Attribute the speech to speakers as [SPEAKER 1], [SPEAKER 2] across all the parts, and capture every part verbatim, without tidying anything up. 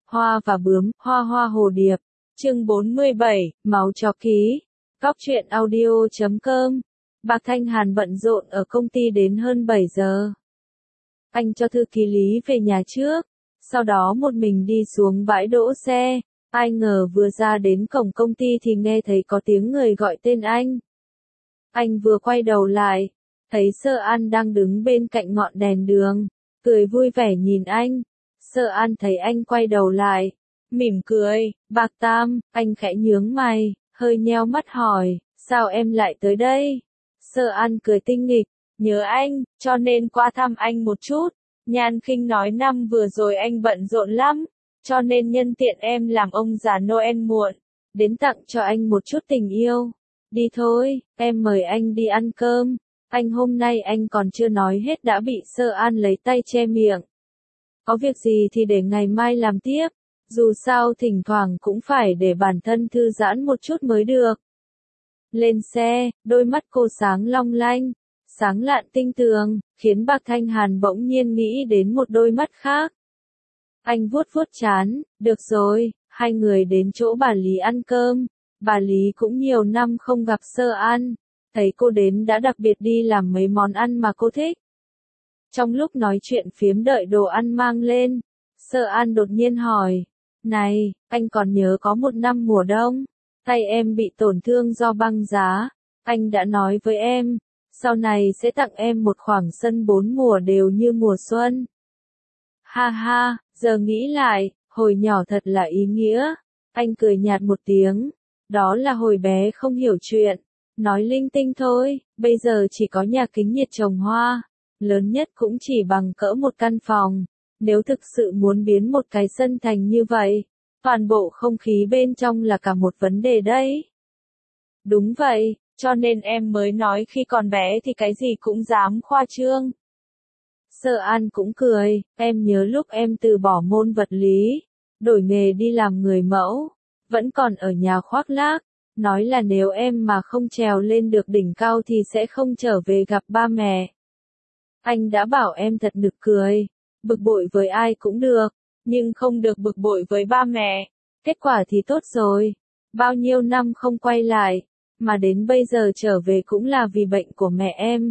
[SPEAKER 1] Hoa và bướm, hoa hoa hồ điệp. Chương bốn mươi bảy, máu chó ký. Góc truyện audio chấm com. Bạc Thanh Hàn bận rộn ở công ty đến hơn bảy giờ. Anh cho thư ký Lý về nhà trước, sau đó một mình đi xuống bãi đỗ xe. Ai ngờ vừa ra đến cổng công ty thì nghe thấy có tiếng người gọi tên anh. Anh vừa quay đầu lại, thấy Sơ An đang đứng bên cạnh ngọn đèn đường, cười vui vẻ nhìn anh. Sơ An thấy anh quay đầu lại, mỉm cười. Bạc Tam, anh khẽ nhướng mày, hơi nheo mắt hỏi, sao em lại tới đây? Sơ An cười tinh nghịch, nhớ anh, cho nên qua thăm anh một chút. Nhan Khinh nói năm vừa rồi anh bận rộn lắm, cho nên nhân tiện em làm ông già Noel muộn, đến tặng cho anh một chút tình yêu. Đi thôi, em mời anh đi ăn cơm. Anh hôm nay anh còn chưa nói hết đã bị Sơ An lấy tay che miệng. Có việc gì thì để ngày mai làm tiếp, dù sao thỉnh thoảng cũng phải để bản thân thư giãn một chút mới được. Lên xe, đôi mắt cô sáng long lanh, sáng lạn tinh tường, khiến Bạc Thanh Hàn bỗng nhiên nghĩ đến một đôi mắt khác. Anh vuốt vuốt trán, được rồi, hai người đến chỗ bà Lý ăn cơm. Bà Lý cũng nhiều năm không gặp Sơ An, thấy cô đến đã đặc biệt đi làm mấy món ăn mà cô thích. Trong lúc nói chuyện phiếm đợi đồ ăn mang lên, Sơ An đột nhiên hỏi, này, anh còn nhớ có một năm mùa đông, tay em bị tổn thương do băng giá, anh đã nói với em, sau này sẽ tặng em một khoảng sân bốn mùa đều như mùa xuân. Ha ha, giờ nghĩ lại, hồi nhỏ thật là ý nghĩa. Anh cười nhạt một tiếng, đó là hồi bé không hiểu chuyện, nói linh tinh thôi, bây giờ chỉ có nhà kính nhiệt trồng hoa, lớn nhất cũng chỉ bằng cỡ một căn phòng. Nếu thực sự muốn biến một cái sân thành như vậy, toàn bộ không khí bên trong là cả một vấn đề đấy. Đúng vậy, cho nên em mới nói khi còn bé thì cái gì cũng dám khoa trương. Sơ An cũng cười, em nhớ lúc em từ bỏ môn vật lý, đổi nghề đi làm người mẫu, vẫn còn ở nhà khoác lác, nói là nếu em mà không trèo lên được đỉnh cao thì sẽ không trở về gặp ba mẹ. Anh đã bảo em thật nực cười, bực bội với ai cũng được, nhưng không được bực bội với ba mẹ. Kết quả thì tốt rồi, bao nhiêu năm không quay lại, mà đến bây giờ trở về cũng là vì bệnh của mẹ em.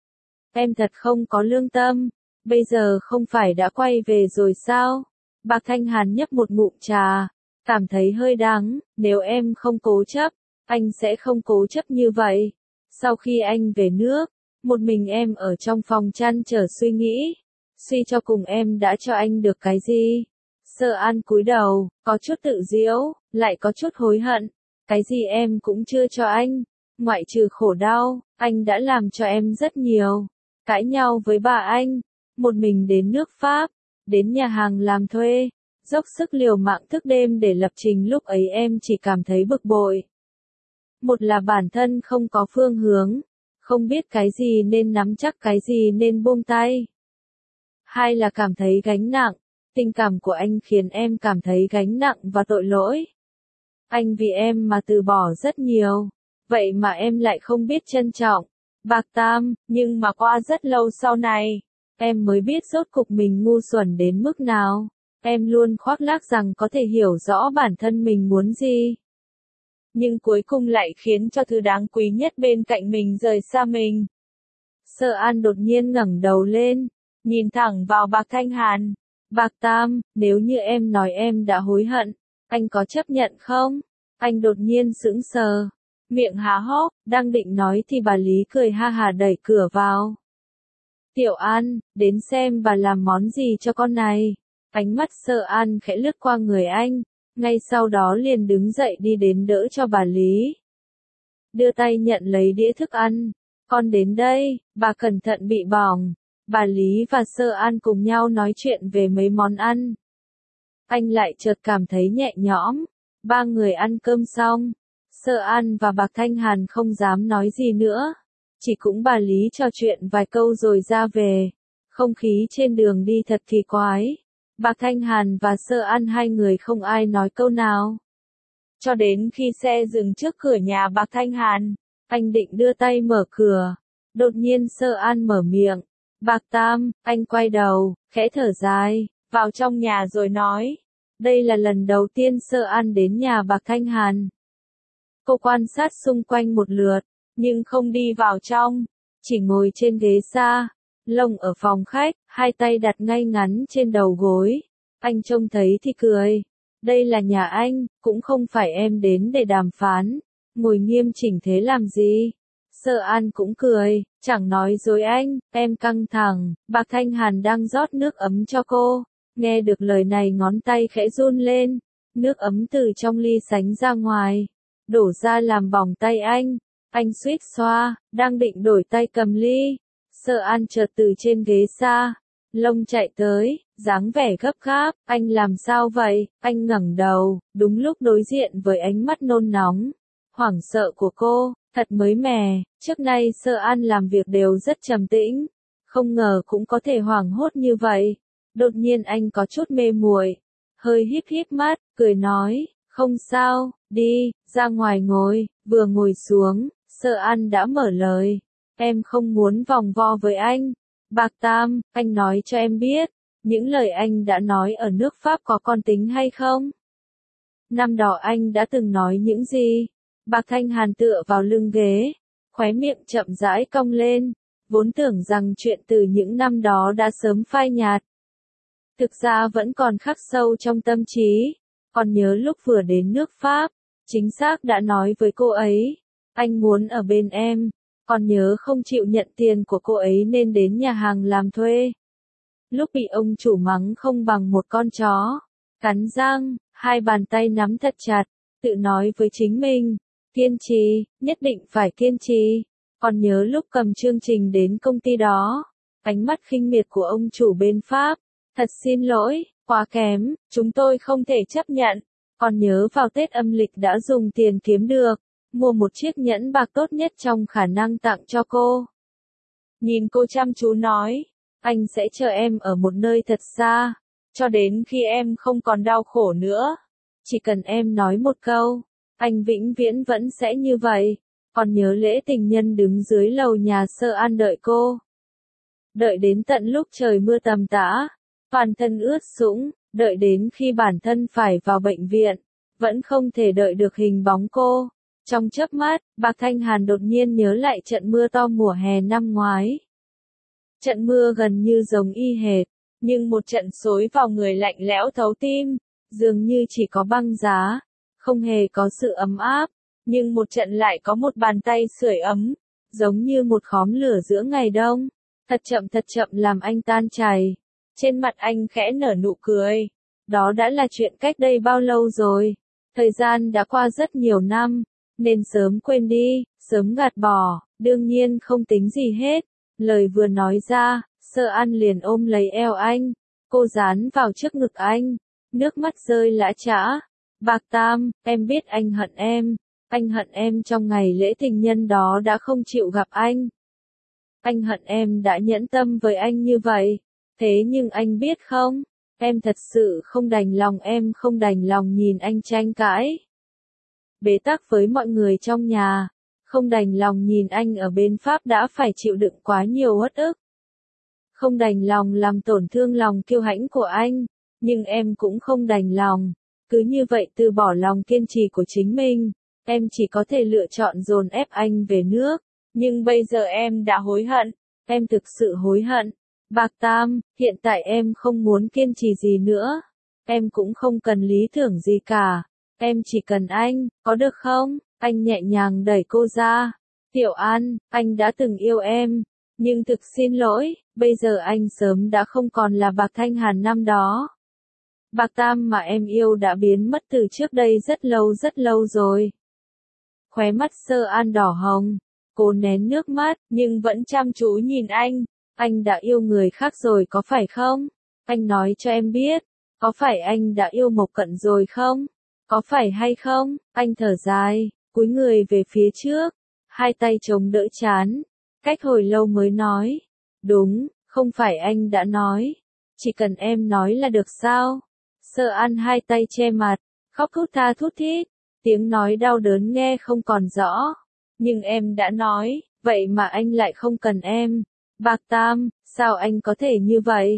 [SPEAKER 1] Em thật không có lương tâm, bây giờ không phải đã quay về rồi sao? Bạc Thanh Hàn nhấp một ngụm trà, cảm thấy hơi đắng, nếu em không cố chấp, anh sẽ không cố chấp như vậy. Sau khi anh về nước, một mình em ở trong phòng chăn trở suy nghĩ, suy cho cùng em đã cho anh được cái gì? Sơ An cúi đầu, có chút tự giễu, lại có chút hối hận, cái gì em cũng chưa cho anh, ngoại trừ khổ đau, anh đã làm cho em rất nhiều. Cãi nhau với bà anh, một mình đến nước Pháp, đến nhà hàng làm thuê, dốc sức liều mạng thức đêm để lập trình, lúc ấy em chỉ cảm thấy bực bội. Một là bản thân không có phương hướng, không biết cái gì nên nắm chắc cái gì nên buông tay. Hai là cảm thấy gánh nặng, tình cảm của anh khiến em cảm thấy gánh nặng và tội lỗi. Anh vì em mà từ bỏ rất nhiều, vậy mà em lại không biết trân trọng. Bạc Tam, nhưng mà qua rất lâu sau này, em mới biết rốt cục mình ngu xuẩn đến mức nào. Em luôn khoác lác rằng có thể hiểu rõ bản thân mình muốn gì, nhưng cuối cùng lại khiến cho thứ đáng quý nhất bên cạnh mình rời xa mình. Sơ An đột nhiên ngẩng đầu lên, nhìn thẳng vào Bạc Thanh Hàn. Bạc Tam, nếu như em nói em đã hối hận, anh có chấp nhận không? Anh đột nhiên sững sờ, miệng há hốc, đang định nói thì bà Lý cười ha hà đẩy cửa vào. Tiểu An, đến xem bà làm món gì cho con này. Ánh mắt Sơ An khẽ lướt qua người anh, ngay sau đó liền đứng dậy đi đến đỡ cho bà Lý. Đưa tay nhận lấy đĩa thức ăn. Con đến đây, bà cẩn thận bị bỏng. Bà Lý và Sơ An cùng nhau nói chuyện về mấy món ăn. Anh lại chợt cảm thấy nhẹ nhõm. Ba người ăn cơm xong, Sơ An và Bạc Thanh Hàn không dám nói gì nữa, chỉ cũng bà Lý trò chuyện vài câu rồi ra về. Không khí trên đường đi thật kỳ quái. Bạc Thanh Hàn và Sơ An hai người không ai nói câu nào. Cho đến khi xe dừng trước cửa nhà Bạc Thanh Hàn, anh định đưa tay mở cửa. Đột nhiên Sơ An mở miệng. Bạc Tam, anh quay đầu, khẽ thở dài, vào trong nhà rồi nói. Đây là lần đầu tiên Sơ An đến nhà Bạc Thanh Hàn. Cô quan sát xung quanh một lượt, nhưng không đi vào trong, chỉ ngồi trên ghế xa, lông ở phòng khách, hai tay đặt ngay ngắn trên đầu gối. Anh trông thấy thì cười. Đây là nhà anh, cũng không phải em đến để đàm phán. Ngồi nghiêm chỉnh thế làm gì? Sơ An cũng cười, chẳng nói dối anh, em căng thẳng. Bạc Thanh Hàn đang rót nước ấm cho cô. Nghe được lời này ngón tay khẽ run lên. Nước ấm từ trong ly sánh ra ngoài, đổ ra làm bỏng tay anh. Anh suýt xoa, đang định đổi tay cầm ly. Sơ An chợt từ trên ghế xa, lông chạy tới, dáng vẻ gấp gáp. Anh làm sao vậy? Anh ngẩng đầu, đúng lúc đối diện với ánh mắt nôn nóng, hoảng sợ của cô. Thật mới mẻ, trước nay Sơ An làm việc đều rất trầm tĩnh, không ngờ cũng có thể hoảng hốt như vậy. Đột nhiên anh có chút mê muội, hơi híp híp mắt, cười nói, không sao, đi, ra ngoài ngồi. Vừa ngồi xuống, Sơ An đã mở lời, em không muốn vòng vo với anh. Bạc Tam, anh nói cho em biết, những lời anh đã nói ở nước Pháp có còn tính hay không? Năm đó anh đã từng nói những gì? Bạc Thanh Hàn tựa vào lưng ghế, khóe miệng chậm rãi cong lên, vốn tưởng rằng chuyện từ những năm đó đã sớm phai nhạt. Thực ra vẫn còn khắc sâu trong tâm trí, còn nhớ lúc vừa đến nước Pháp, chính xác đã nói với cô ấy, anh muốn ở bên em, còn nhớ không chịu nhận tiền của cô ấy nên đến nhà hàng làm thuê. Lúc bị ông chủ mắng không bằng một con chó, cắn răng, hai bàn tay nắm thật chặt, tự nói với chính mình, kiên trì, nhất định phải kiên trì. Còn nhớ lúc cầm chương trình đến công ty đó, ánh mắt khinh miệt của ông chủ bên Pháp, thật xin lỗi, quá kém, chúng tôi không thể chấp nhận. Còn nhớ vào Tết âm lịch đã dùng tiền kiếm được, mua một chiếc nhẫn bạc tốt nhất trong khả năng tặng cho cô. Nhìn cô chăm chú nói, anh sẽ chờ em ở một nơi thật xa, cho đến khi em không còn đau khổ nữa. Chỉ cần em nói một câu, anh vĩnh viễn vẫn sẽ như vậy. Còn nhớ lễ tình nhân đứng dưới lầu nhà Sơ An đợi cô. Đợi đến tận lúc trời mưa tầm tã, toàn thân ướt sũng, đợi đến khi bản thân phải vào bệnh viện, vẫn không thể đợi được hình bóng cô. Trong chớp mắt, Bạc Thanh Hàn đột nhiên nhớ lại trận mưa to mùa hè năm ngoái. Trận mưa gần như giống y hệt, nhưng một trận xối vào người lạnh lẽo thấu tim, dường như chỉ có băng giá, không hề có sự ấm áp, nhưng một trận lại có một bàn tay sưởi ấm, giống như một khóm lửa giữa ngày đông, thật chậm thật chậm làm anh tan chảy. Trên mặt anh khẽ nở nụ cười. Đó đã là chuyện cách đây bao lâu rồi? Thời gian đã qua rất nhiều năm, nên sớm quên đi, sớm gạt bỏ, đương nhiên không tính gì hết. Lời vừa nói ra, Sơ An liền ôm lấy eo anh, cô dán vào trước ngực anh, nước mắt rơi lã chã. Bạc Tam, em biết anh hận em, anh hận em trong ngày lễ tình nhân đó đã không chịu gặp anh. Anh hận em đã nhẫn tâm với anh như vậy, thế nhưng anh biết không, em thật sự không đành lòng em không đành lòng nhìn anh tranh cãi. Bế tắc với mọi người trong nhà, không đành lòng nhìn anh ở bên Pháp đã phải chịu đựng quá nhiều uất ức. Không đành lòng làm tổn thương lòng kiêu hãnh của anh, nhưng em cũng không đành lòng. Cứ như vậy từ bỏ lòng kiên trì của chính mình, em chỉ có thể lựa chọn dồn ép anh về nước. Nhưng bây giờ em đã hối hận, em thực sự hối hận. Bạc Tam, hiện tại em không muốn kiên trì gì nữa. Em cũng không cần lý tưởng gì cả. Em chỉ cần anh, có được không? Anh nhẹ nhàng đẩy cô ra. Tiểu An, anh đã từng yêu em. Nhưng thực xin lỗi, bây giờ anh sớm đã không còn là Bạc Thanh Hàn năm đó. Bạc Tam mà em yêu đã biến mất từ trước đây rất lâu rất lâu rồi. Khóe mắt Sơ An đỏ hồng. Cô nén nước mắt, nhưng vẫn chăm chú nhìn anh. Anh đã yêu người khác rồi có phải không? Anh nói cho em biết, có phải anh đã yêu Mộc Cận rồi không? Có phải hay không? Anh thở dài, cúi người về phía trước, hai tay chống đỡ trán, cách hồi lâu mới nói. Đúng, không phải anh đã nói. Chỉ cần em nói là được sao? Sơ An hai tay che mặt, khóc thút tha thút thít, tiếng nói đau đớn nghe không còn rõ. Nhưng em đã nói, vậy mà anh lại không cần em. Bạc Tam, sao anh có thể như vậy?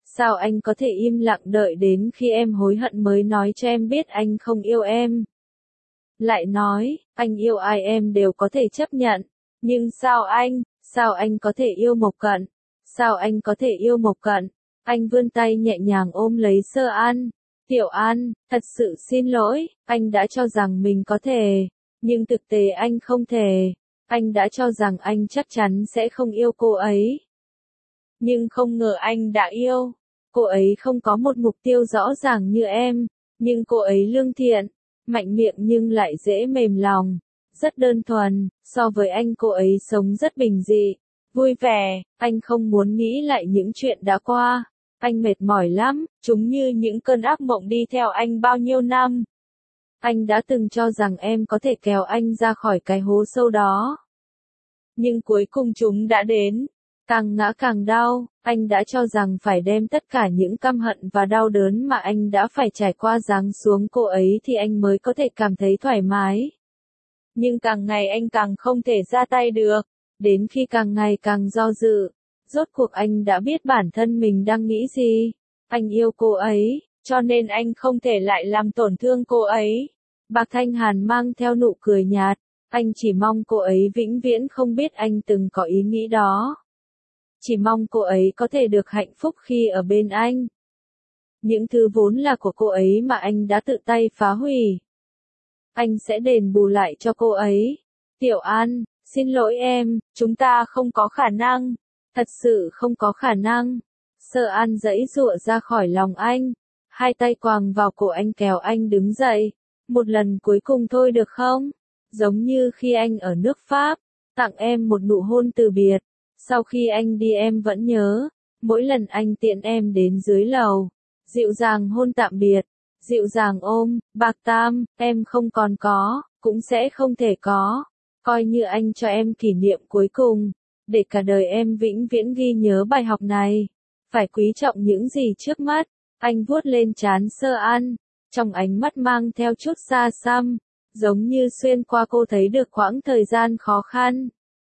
[SPEAKER 1] Sao anh có thể im lặng đợi đến khi em hối hận mới nói cho em biết anh không yêu em? Lại nói, anh yêu ai em đều có thể chấp nhận. Nhưng sao anh, sao anh có thể yêu Mộc Cận? Sao anh có thể yêu Mộc Cận? Anh vươn tay nhẹ nhàng ôm lấy Sơ An. Tiểu An, thật sự xin lỗi, anh đã cho rằng mình có thể. Nhưng thực tế anh không thể. Anh đã cho rằng anh chắc chắn sẽ không yêu cô ấy. Nhưng không ngờ anh đã yêu. Cô ấy không có một mục tiêu rõ ràng như em. Nhưng cô ấy lương thiện, mạnh miệng nhưng lại dễ mềm lòng. Rất đơn thuần, so với anh cô ấy sống rất bình dị, vui vẻ. Anh không muốn nghĩ lại những chuyện đã qua. Anh mệt mỏi lắm, chúng như những cơn ác mộng đi theo anh bao nhiêu năm. Anh đã từng cho rằng em có thể kéo anh ra khỏi cái hố sâu đó. Nhưng cuối cùng chúng đã đến. Càng ngã càng đau, anh đã cho rằng phải đem tất cả những căm hận và đau đớn mà anh đã phải trải qua giáng xuống cô ấy thì anh mới có thể cảm thấy thoải mái. Nhưng càng ngày anh càng không thể ra tay được, đến khi càng ngày càng do dự. Rốt cuộc anh đã biết bản thân mình đang nghĩ gì. Anh yêu cô ấy, cho nên anh không thể lại làm tổn thương cô ấy. Bạc Thanh Hàn mang theo nụ cười nhạt, anh chỉ mong cô ấy vĩnh viễn không biết anh từng có ý nghĩ đó. Chỉ mong cô ấy có thể được hạnh phúc khi ở bên anh. Những thứ vốn là của cô ấy mà anh đã tự tay phá hủy. Anh sẽ đền bù lại cho cô ấy. Tiểu An, xin lỗi em, chúng ta không có khả năng. Thật sự không có khả năng. Sơ An giãy giụa ra khỏi lòng anh. Hai tay quàng vào cổ anh kéo anh đứng dậy. Một lần cuối cùng thôi được không? Giống như khi anh ở nước Pháp, tặng em một nụ hôn từ biệt. Sau khi anh đi em vẫn nhớ. Mỗi lần anh tiễn em đến dưới lầu. Dịu dàng hôn tạm biệt. Dịu dàng ôm, Bạc Tam, em không còn có, cũng sẽ không thể có. Coi như anh cho em kỷ niệm cuối cùng. Để cả đời em vĩnh viễn ghi nhớ bài học này. Phải quý trọng những gì trước mắt. Anh vuốt lên trán Sơ An. Trong ánh mắt mang theo chút xa xăm. Giống như xuyên qua cô thấy được quãng thời gian khó khăn.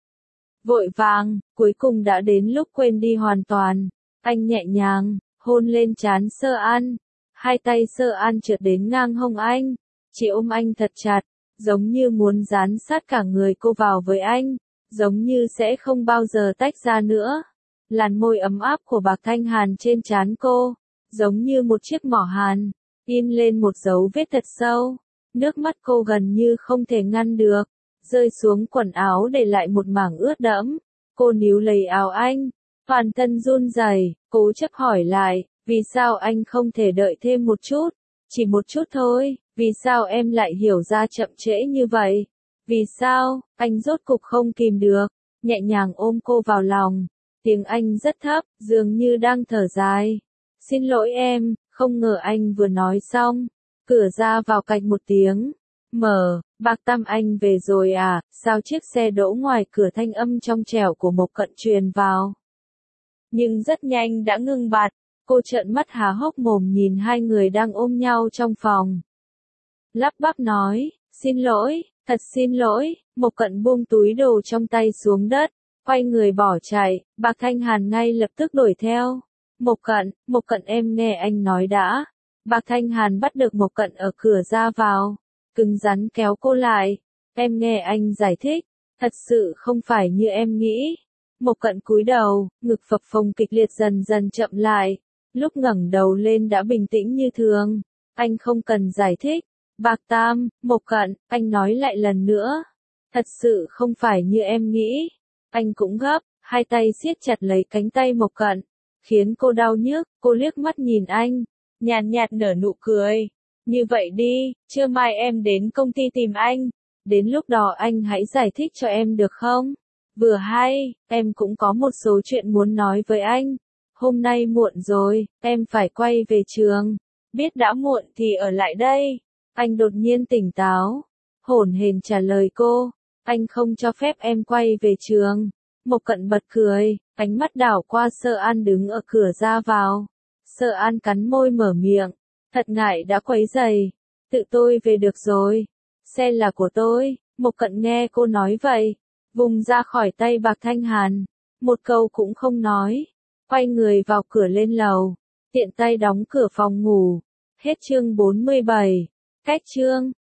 [SPEAKER 1] Vội vàng, cuối cùng đã đến lúc quên đi hoàn toàn. Anh nhẹ nhàng, hôn lên trán Sơ An. Hai tay Sơ An trượt đến ngang hông anh. Chỉ ôm anh thật chặt. Giống như muốn dán sát cả người cô vào với anh. Giống như sẽ không bao giờ tách ra nữa. Làn môi ấm áp của Bạc Thanh Hàn trên trán cô. Giống như một chiếc mỏ hàn. In lên một dấu vết thật sâu. Nước mắt cô gần như không thể ngăn được. Rơi xuống quần áo để lại một mảng ướt đẫm. Cô níu lấy áo anh. Toàn thân run rẩy, cố chấp hỏi lại. Vì sao anh không thể đợi thêm một chút? Chỉ một chút thôi. Vì sao em lại hiểu ra chậm trễ như vậy? Vì sao? Anh rốt cục không kìm được. Nhẹ nhàng ôm cô vào lòng. Tiếng anh rất thấp, dường như đang thở dài. Xin lỗi em, không ngờ anh vừa nói xong. Cửa ra vào cạch một tiếng. Mở, Bạc Tam anh về rồi à? Sao chiếc xe đỗ ngoài cửa thanh âm trong trẻo của Mộc Cận truyền vào. Nhưng rất nhanh đã ngưng bặt. Cô trợn mắt há hốc mồm nhìn hai người đang ôm nhau trong phòng. Lắp bắp nói, xin lỗi, thật xin lỗi. Mộc Cận buông túi đồ trong tay xuống đất, quay người bỏ chạy. Bạc Thanh Hàn ngay lập tức đuổi theo. Mộc Cận, Mộc Cận em nghe anh nói đã. Bạc Thanh Hàn bắt được Mộc Cận ở cửa ra vào, cứng rắn kéo cô lại. Em nghe anh giải thích, thật sự không phải như em nghĩ. Mộc Cận cúi đầu, ngực phập phồng kịch liệt dần dần chậm lại. Lúc ngẩng đầu lên đã bình tĩnh như thường. Anh không cần giải thích. Bạc Tam, Mộc Cận, anh nói lại lần nữa. Thật sự không phải như em nghĩ. Anh cũng gấp, hai tay siết chặt lấy cánh tay Mộc Cận, khiến cô đau nhức. Cô liếc mắt nhìn anh, nhàn nhạt nở nụ cười. Như vậy đi, trưa mai em đến công ty tìm anh. Đến lúc đó anh hãy giải thích cho em được không? Vừa hay, em cũng có một số chuyện muốn nói với anh. Hôm nay muộn rồi, em phải quay về trường. Biết đã muộn thì ở lại đây. Anh đột nhiên tỉnh táo. Hổn hển trả lời cô. Anh không cho phép em quay về trường. Mộc Cận bật cười, ánh mắt đảo qua Sơ An đứng ở cửa ra vào. Sơ An cắn môi mở miệng. Thật ngại đã quấy rầy. Tự tôi về được rồi. Xe là của tôi. Mộc Cận nghe cô nói vậy, vùng ra khỏi tay Bạc Thanh Hàn. Một câu cũng không nói. Quay người vào cửa lên lầu. tiện tay đóng cửa phòng ngủ. Hết chương bốn mươi bảy. Cách chương